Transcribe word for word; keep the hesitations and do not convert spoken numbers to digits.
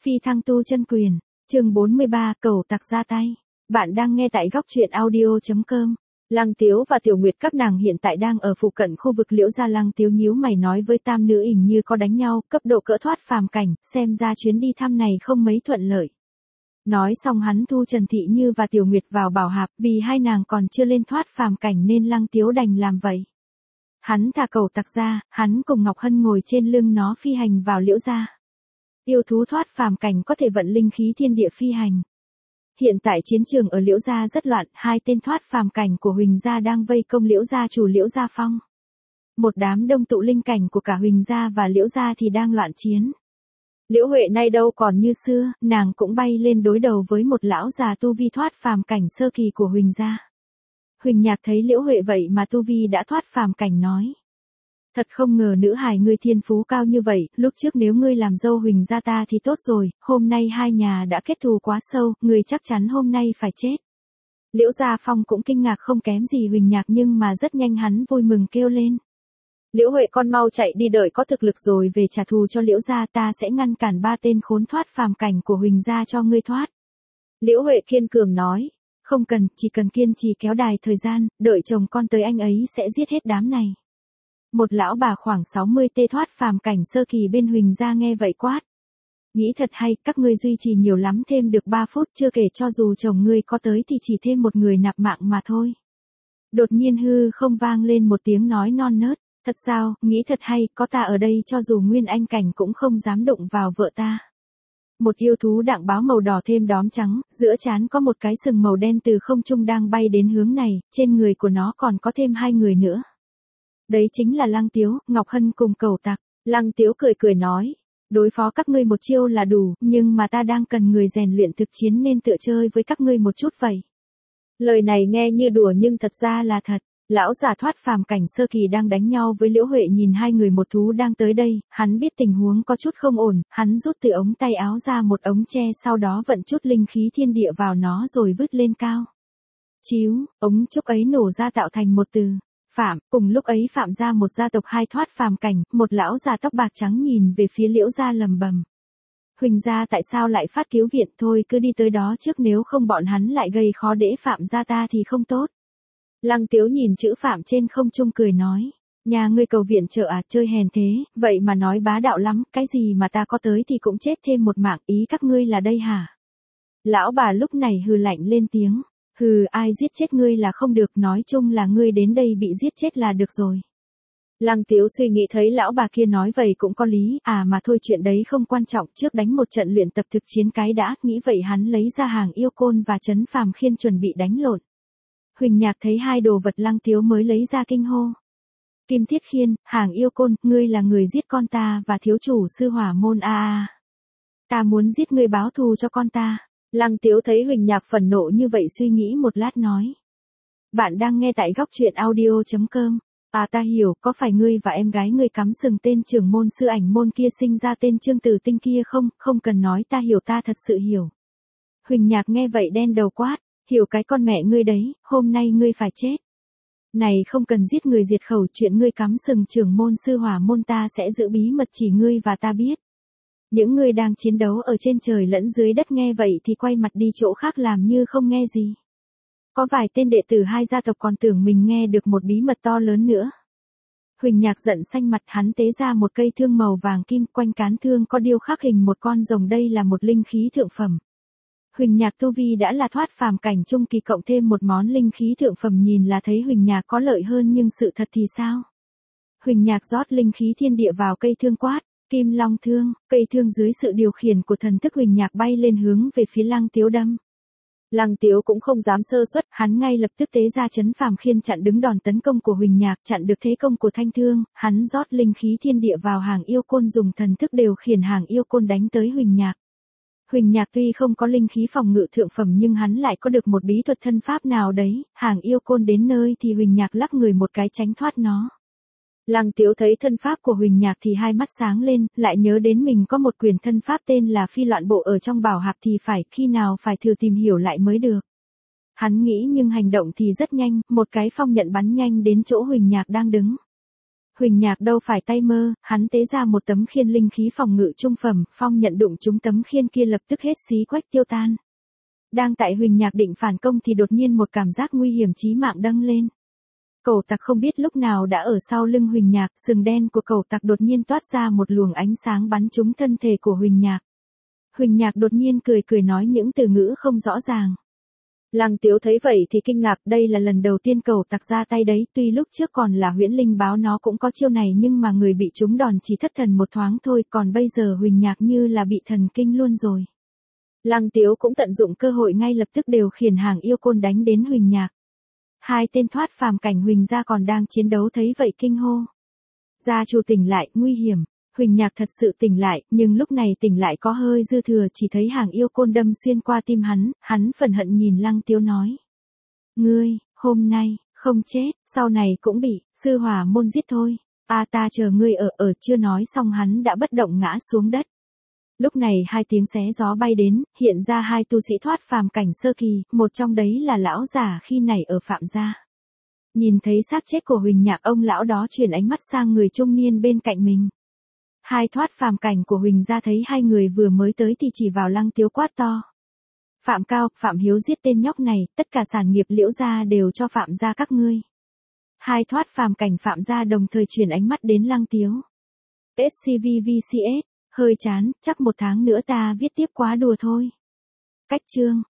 Phi thăng tu chân quyền, chương bốn mươi ba, cầu tặc ra tay. Bạn đang nghe tại góc truyện audio chấm com. Lăng Tiếu và Tiểu Nguyệt các nàng hiện tại đang ở phụ cận khu vực Liễu gia. Lăng Tiếu nhíu mày nói với tam nữ hình như có đánh nhau, cấp độ cỡ thoát phàm cảnh, xem ra chuyến đi thăm này không mấy thuận lợi. Nói xong hắn thu Trần Thị Như và Tiểu Nguyệt vào bảo hạp, vì hai nàng còn chưa lên thoát phàm cảnh nên Lăng Tiếu đành làm vậy. Hắn thả cầu tặc ra, hắn cùng Ngọc Hân ngồi trên lưng nó phi hành vào Liễu gia. Yêu thú thoát phàm cảnh có thể vận linh khí thiên địa phi hành. Hiện tại chiến trường ở Liễu gia rất loạn, hai tên thoát phàm cảnh của Huỳnh gia đang vây công Liễu gia chủ Liễu Gia Phong. Một đám đông tụ linh cảnh của cả Huỳnh gia và Liễu gia thì đang loạn chiến. Liễu Huệ nay đâu còn như xưa, nàng cũng bay lên đối đầu với một lão già tu vi thoát phàm cảnh sơ kỳ của Huỳnh gia. Huỳnh Nhạc thấy Liễu Huệ vậy mà tu vi đã thoát phàm cảnh nói: Thật không ngờ nữ hài ngươi thiên phú cao như vậy, lúc trước nếu ngươi làm dâu Huỳnh gia ta thì tốt rồi, hôm nay hai nhà đã kết thù quá sâu, ngươi chắc chắn hôm nay phải chết. Liễu Gia Phong cũng kinh ngạc không kém gì Huỳnh Nhạc nhưng mà rất nhanh hắn vui mừng kêu lên: Liễu Huệ con mau chạy đi, đợi có thực lực rồi về trả thù cho Liễu gia, ta sẽ ngăn cản ba tên khốn thoát phàm cảnh của Huỳnh gia cho ngươi thoát. Liễu Huệ kiên cường nói: Không cần, chỉ cần kiên trì kéo dài thời gian, đợi chồng con tới anh ấy sẽ giết hết đám này. Một lão bà khoảng sáu mươi tê thoát phàm cảnh sơ kỳ bên Huỳnh gia nghe vậy quát: Nghĩ thật hay, các ngươi duy trì nhiều lắm thêm được ba phút, chưa kể cho dù chồng ngươi có tới thì chỉ thêm một người nạp mạng mà thôi. Đột nhiên hư không vang lên một tiếng nói non nớt: Thật sao, nghĩ thật hay, có ta ở đây cho dù nguyên anh cảnh cũng không dám đụng vào vợ ta. Một yêu thú đặng báo màu đỏ thêm đóm trắng, giữa trán có một cái sừng màu đen từ không trung đang bay đến hướng này, trên người của nó còn có thêm hai người nữa. Đấy chính là Lăng Tiếu, Ngọc Hân cùng Cẩu Tặc. Lăng Tiếu cười cười nói: Đối phó các ngươi một chiêu là đủ, nhưng mà ta đang cần người rèn luyện thực chiến nên tựa chơi với các ngươi một chút vậy. Lời này nghe như đùa nhưng thật ra là thật. Lão già thoát phàm cảnh sơ kỳ đang đánh nhau với Liễu Huệ nhìn hai người một thú đang tới đây, hắn biết tình huống có chút không ổn, hắn rút từ ống tay áo ra một ống tre, sau đó vận chút linh khí thiên địa vào nó rồi vứt lên cao. Chíu, ống trúc ấy nổ ra tạo thành một từ: Phạm. Cùng lúc ấy Phạm gia một gia tộc hai thoát phàm cảnh, một lão già tóc bạc trắng nhìn về phía Liễu gia lầm bầm: Huỳnh gia tại sao lại phát cứu viện, thôi cứ đi tới đó trước, nếu không bọn hắn lại gây khó dễ Phạm gia ta thì không tốt. Lăng Tiếu nhìn chữ Phạm trên không trung cười nói: Nhà ngươi cầu viện trợ à, chơi hèn thế, vậy mà nói bá đạo lắm, cái gì mà ta có tới thì cũng chết thêm một mạng, ý các ngươi là đây hả? Lão bà lúc này hừ lạnh lên tiếng: Hừ, ai giết chết ngươi là không được, nói chung là ngươi đến đây bị giết chết là được rồi. Lăng Tiếu suy nghĩ thấy lão bà kia nói vậy cũng có lý, à mà thôi chuyện đấy không quan trọng, trước đánh một trận luyện tập thực chiến cái đã, nghĩ vậy hắn lấy ra hàng yêu côn và trấn phàm khiên chuẩn bị đánh lộn. Huỳnh Nhạc thấy hai đồ vật Lăng Tiếu mới lấy ra kinh hô: Kim Thiết Khiên, hàng yêu côn, ngươi là người giết con ta và thiếu chủ sư hỏa môn a a. Ta muốn giết ngươi báo thù cho con ta. Lăng Tiếu thấy Huỳnh Nhạc phẫn nộ như vậy suy nghĩ một lát nói: Bạn đang nghe tại góc truyện audio chấm com. À ta hiểu, có phải ngươi và em gái ngươi cắm sừng tên trưởng môn sư ảnh môn kia sinh ra tên Trương Tử Tinh kia không, không cần nói, ta hiểu, ta thật sự hiểu. Huỳnh Nhạc nghe vậy đen đầu quát: Hiểu cái con mẹ ngươi đấy, hôm nay ngươi phải chết. Này không cần giết người diệt khẩu, chuyện ngươi cắm sừng trưởng môn sư hỏa môn ta sẽ giữ bí mật chỉ ngươi và ta biết. Những người đang chiến đấu ở trên trời lẫn dưới đất nghe vậy thì quay mặt đi chỗ khác làm như không nghe gì. Có vài tên đệ tử hai gia tộc còn tưởng mình nghe được một bí mật to lớn nữa. Huỳnh Nhạc giận xanh mặt, hắn tế ra một cây thương màu vàng kim, quanh cán thương có điêu khắc hình một con rồng, đây là một linh khí thượng phẩm. Huỳnh Nhạc tu vi đã là thoát phàm cảnh trung kỳ cộng thêm một món linh khí thượng phẩm, nhìn là thấy Huỳnh Nhạc có lợi hơn nhưng sự thật thì sao? Huỳnh Nhạc rót linh khí thiên địa vào cây thương quát: Kim Long Thương, cây thương dưới sự điều khiển của thần thức Huỳnh Nhạc bay lên hướng về phía Lăng Tiếu đâm. Lăng Tiếu cũng không dám sơ suất, hắn ngay lập tức tế ra trấn phàm khiên chặn đứng đòn tấn công của Huỳnh Nhạc, chặn được thế công của thanh thương, hắn rót linh khí thiên địa vào hàng yêu côn, dùng thần thức điều khiển hàng yêu côn đánh tới Huỳnh Nhạc. Huỳnh Nhạc tuy không có linh khí phòng ngự thượng phẩm nhưng hắn lại có được một bí thuật thân pháp nào đấy, hàng yêu côn đến nơi thì Huỳnh Nhạc lắc người một cái tránh thoát nó. Lăng Tiếu thấy thân pháp của Huỳnh Nhạc thì hai mắt sáng lên, lại nhớ đến mình có một quyền thân pháp tên là Phi Loạn Bộ ở trong bảo hạp thì phải, khi nào phải thử tìm hiểu lại mới được. Hắn nghĩ nhưng hành động thì rất nhanh, một cái phong nhận bắn nhanh đến chỗ Huỳnh Nhạc đang đứng. Huỳnh Nhạc đâu phải tay mơ, hắn tế ra một tấm khiên linh khí phòng ngự trung phẩm, phong nhận đụng trúng tấm khiên kia lập tức hết xí quách tiêu tan. Đang tại Huỳnh Nhạc định phản công thì đột nhiên một cảm giác nguy hiểm chí mạng dâng lên. Cẩu tặc không biết lúc nào đã ở sau lưng Huỳnh Nhạc, sừng đen của cẩu tặc đột nhiên toát ra một luồng ánh sáng bắn trúng thân thể của Huỳnh Nhạc. Huỳnh Nhạc đột nhiên cười cười nói những từ ngữ không rõ ràng. Lăng Tiếu thấy vậy thì kinh ngạc, đây là lần đầu tiên cẩu tặc ra tay đấy, tuy lúc trước còn là huyễn linh báo nó cũng có chiêu này nhưng mà người bị trúng đòn chỉ thất thần một thoáng thôi, còn bây giờ Huỳnh Nhạc như là bị thần kinh luôn rồi. Lăng Tiếu cũng tận dụng cơ hội ngay lập tức điều khiển hàng yêu côn đánh đến Huỳnh Nhạc. Hai tên thoát phàm cảnh Huỳnh gia còn đang chiến đấu thấy vậy kinh hô. Gia chủ tỉnh lại, nguy hiểm. Huỳnh Nhạc thật sự tỉnh lại, nhưng lúc này tỉnh lại có hơi dư thừa, chỉ thấy hàng yêu côn đâm xuyên qua tim hắn, hắn phẫn hận nhìn Lăng Tiếu nói. Ngươi, hôm nay, không chết, sau này cũng bị, sư hỏa môn giết thôi, a ta chờ ngươi ở ở chưa nói xong hắn đã bất động ngã xuống đất. Lúc này hai tiếng xé gió bay đến, hiện ra hai tu sĩ thoát phàm cảnh sơ kỳ, một trong đấy là lão già khi này ở Phạm gia. Nhìn thấy xác chết của Huỳnh Nhạc, ông lão đó chuyển ánh mắt sang người trung niên bên cạnh mình. Hai thoát phàm cảnh của Huỳnh gia thấy hai người vừa mới tới thì chỉ vào Lăng Tiếu quát to. Phạm Cao, Phạm Hiếu giết tên nhóc này, tất cả sản nghiệp Liễu gia đều cho Phạm gia các ngươi. Hai thoát phàm cảnh Phạm gia đồng thời chuyển ánh mắt đến Lăng Tiếu. ét xê vê vê xê ét, hơi chán, chắc một tháng nữa ta viết tiếp quá đùa thôi. Cách chương